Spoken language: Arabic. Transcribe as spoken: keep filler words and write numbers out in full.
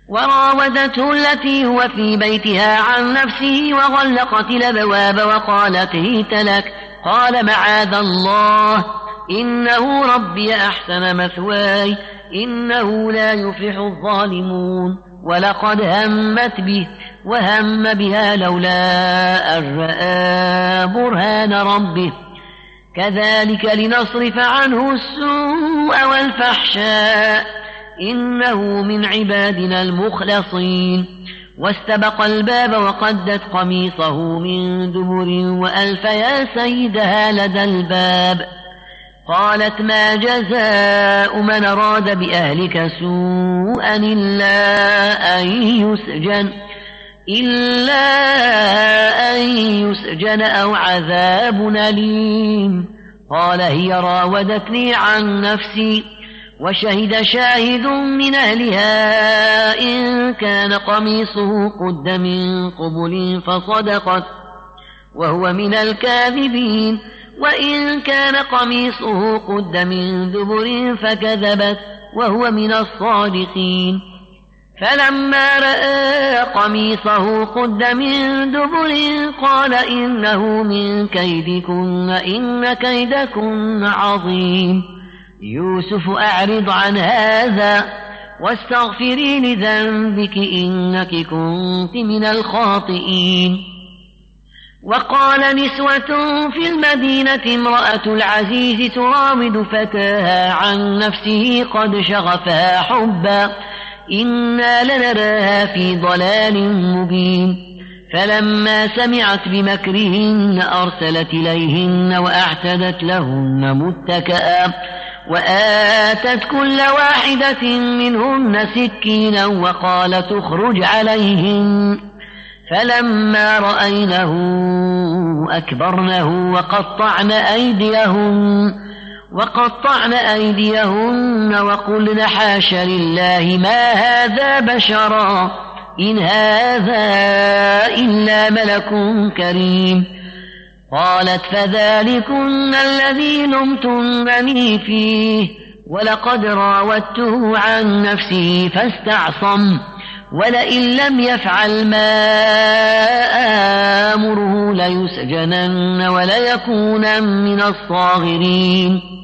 وراودته التي هو في بيتها عن نفسه وغلقت الأبواب وقالت هيت لك. قال معاذ الله إنه ربي أحسن مثواي إنه لا يفلح الظالمون. ولقد همت به وهم بها لولا أن رأى برهان ربه كذلك لنصرف عنه السوء والفحشاء إنه من عبادنا المخلصين. واستبق الباب وقدت قميصه من دبر وألف يا سيدها لدى الباب. قالت ما جزاء من أراد بأهلك سوءا إلا أن يسجن إلا أن يسجن أو عذاب أليم. قال هي راودتني عن نفسي وشهد شاهد من أهلها إن كان قميصه قد من قبل فصدقت وهو من الكاذبين وإن كان قميصه قد من دبر فكذبت وهو من الصادقين. فلما رأى قميصه قد من دبر قال إنه من كيدكن إن كيدكن عظيم. يوسف أعرض عن هذا واستغفري لذنبك إنك كنت من الخاطئين. وقال نسوة في المدينة امرأة العزيز تراود فتاها عن نفسه قد شغفها حبا إنا لنراها في ضلال مبين. فلما سمعت بمكرهن أرسلت إليهن وأعتدت لهن متكئا وآتت كل واحدة منهن سكينا وقالت اخرج عليهن. فلما رأينه أكبرنه وقطعن أيديهن وقطعن أيديهن وقلن حاش لله ما هذا بشرا إن هذا إلا ملك كريم. قالت فذلكن الذي لمتنني فيه ولقد راودته عن نفسه فاستعصم ولئن لم يفعل ما آمره ليسجنن وليكونن من الصاغرين.